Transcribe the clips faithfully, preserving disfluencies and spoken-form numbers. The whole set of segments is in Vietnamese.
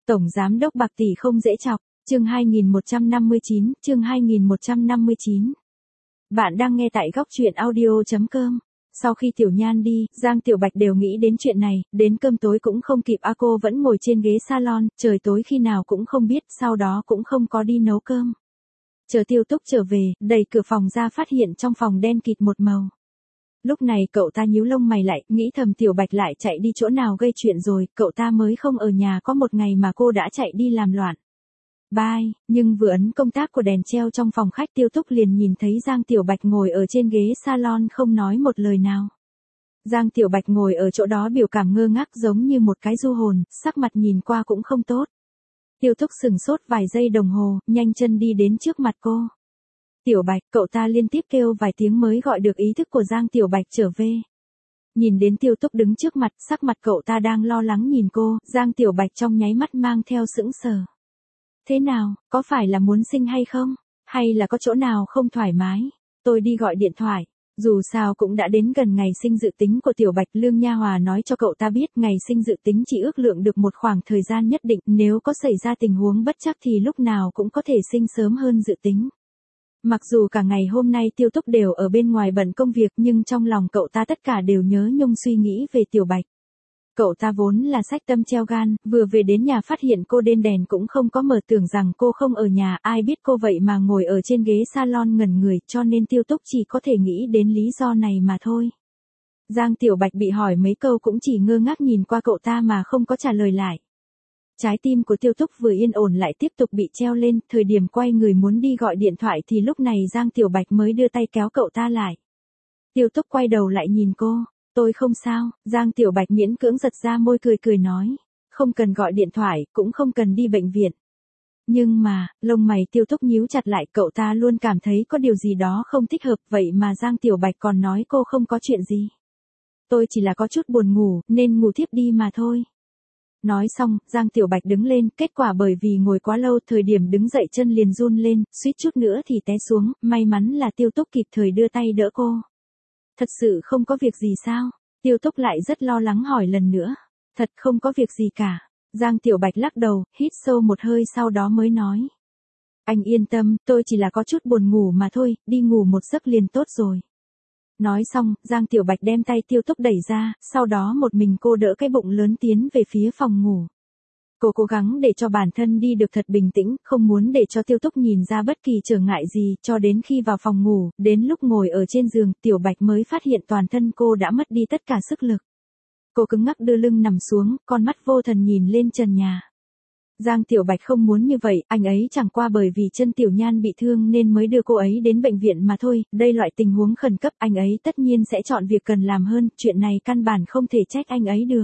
Tổng giám đốc bạc tỷ không dễ chọc, chương hai nghìn một trăm năm mươi chín, chương hai nghìn một trăm năm mươi chín. Bạn đang nghe tại góc truyện audio chấm com. Sau khi Tiểu Nhan đi, Giang Tiểu Bạch đều nghĩ đến chuyện này, đến cơm tối cũng không kịp a cô vẫn ngồi trên ghế salon, trời tối khi nào cũng không biết, sau đó cũng không có đi nấu cơm. Chờ Tiêu Túc trở về, đẩy cửa phòng ra phát hiện trong phòng đen kịt một màu. Lúc này cậu ta nhíu lông mày lại, nghĩ thầm Tiểu Bạch lại chạy đi chỗ nào gây chuyện rồi, cậu ta mới không ở nhà có một ngày mà cô đã chạy đi làm loạn. Bye, nhưng vừa ấn công tác của đèn treo trong phòng khách Tiêu Túc liền nhìn thấy Giang Tiểu Bạch ngồi ở trên ghế salon không nói một lời nào. Giang Tiểu Bạch ngồi ở chỗ đó biểu cảm ngơ ngác giống như một cái du hồn, sắc mặt nhìn qua cũng không tốt. Tiêu Túc sừng sốt vài giây đồng hồ, nhanh chân đi đến trước mặt cô. Tiểu Bạch, cậu ta liên tiếp kêu vài tiếng mới gọi được ý thức của Giang Tiểu Bạch trở về. Nhìn đến Tiêu Túc đứng trước mặt, sắc mặt cậu ta đang lo lắng nhìn cô, Giang Tiểu Bạch trong nháy mắt mang theo sững sờ. Thế nào, có phải là muốn sinh hay không? Hay là có chỗ nào không thoải mái? Tôi đi gọi điện thoại. Dù sao cũng đã đến gần ngày sinh dự tính của Tiểu Bạch, Lương Nha Hòa nói cho cậu ta biết ngày sinh dự tính chỉ ước lượng được một khoảng thời gian nhất định, nếu có xảy ra tình huống bất trắc thì lúc nào cũng có thể sinh sớm hơn dự tính. Mặc dù cả ngày hôm nay Tiêu Túc đều ở bên ngoài bận công việc nhưng trong lòng cậu ta tất cả đều nhớ nhung suy nghĩ về Tiểu Bạch. Cậu ta vốn là xách tâm treo gan, vừa về đến nhà phát hiện cô đến đèn cũng không có mở, tưởng rằng cô không ở nhà, ai biết cô vậy mà ngồi ở trên ghế salon ngẩn người, cho nên Tiêu Túc chỉ có thể nghĩ đến lý do này mà thôi. Giang Tiểu Bạch bị hỏi mấy câu cũng chỉ ngơ ngác nhìn qua cậu ta mà không có trả lời lại. Trái tim của Tiêu Túc vừa yên ổn lại tiếp tục bị treo lên, thời điểm quay người muốn đi gọi điện thoại thì lúc này Giang Tiểu Bạch mới đưa tay kéo cậu ta lại. Tiêu Túc quay đầu lại nhìn cô. Tôi không sao, Giang Tiểu Bạch miễn cưỡng giật ra môi cười cười nói. Không cần gọi điện thoại, cũng không cần đi bệnh viện. Nhưng mà, lông mày Tiêu Túc nhíu chặt lại, cậu ta luôn cảm thấy có điều gì đó không thích hợp, vậy mà Giang Tiểu Bạch còn nói cô không có chuyện gì. Tôi chỉ là có chút buồn ngủ, nên ngủ thiếp đi mà thôi. Nói xong, Giang Tiểu Bạch đứng lên, kết quả bởi vì ngồi quá lâu, thời điểm đứng dậy chân liền run lên, suýt chút nữa thì té xuống, may mắn là Tiêu Túc kịp thời đưa tay đỡ cô. Thật sự không có việc gì sao? Tiêu Túc lại rất lo lắng hỏi lần nữa. Thật không có việc gì cả. Giang Tiểu Bạch lắc đầu, hít sâu một hơi sau đó mới nói. Anh yên tâm, tôi chỉ là có chút buồn ngủ mà thôi, đi ngủ một giấc liền tốt rồi. Nói xong, Giang Tiểu Bạch đem tay Tiêu Túc đẩy ra, sau đó một mình cô đỡ cái bụng lớn tiến về phía phòng ngủ. Cô cố gắng để cho bản thân đi được thật bình tĩnh, không muốn để cho Tiêu Túc nhìn ra bất kỳ trở ngại gì, cho đến khi vào phòng ngủ, đến lúc ngồi ở trên giường, Tiểu Bạch mới phát hiện toàn thân cô đã mất đi tất cả sức lực. Cô cứng ngắc đưa lưng nằm xuống, con mắt vô thần nhìn lên trần nhà. Giang Tiểu Bạch không muốn như vậy, anh ấy chẳng qua bởi vì chân Tiểu Nhan bị thương nên mới đưa cô ấy đến bệnh viện mà thôi, đây loại tình huống khẩn cấp anh ấy tất nhiên sẽ chọn việc cần làm hơn, chuyện này căn bản không thể trách anh ấy được.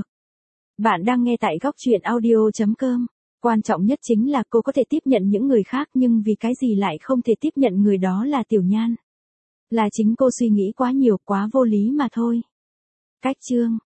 Bạn đang nghe tại góc truyện audio chấm com. Quan trọng nhất chính là cô có thể tiếp nhận những người khác nhưng vì cái gì lại không thể tiếp nhận người đó là Tiểu Nhan. Là chính cô suy nghĩ quá nhiều, quá vô lý mà thôi. Cách chương.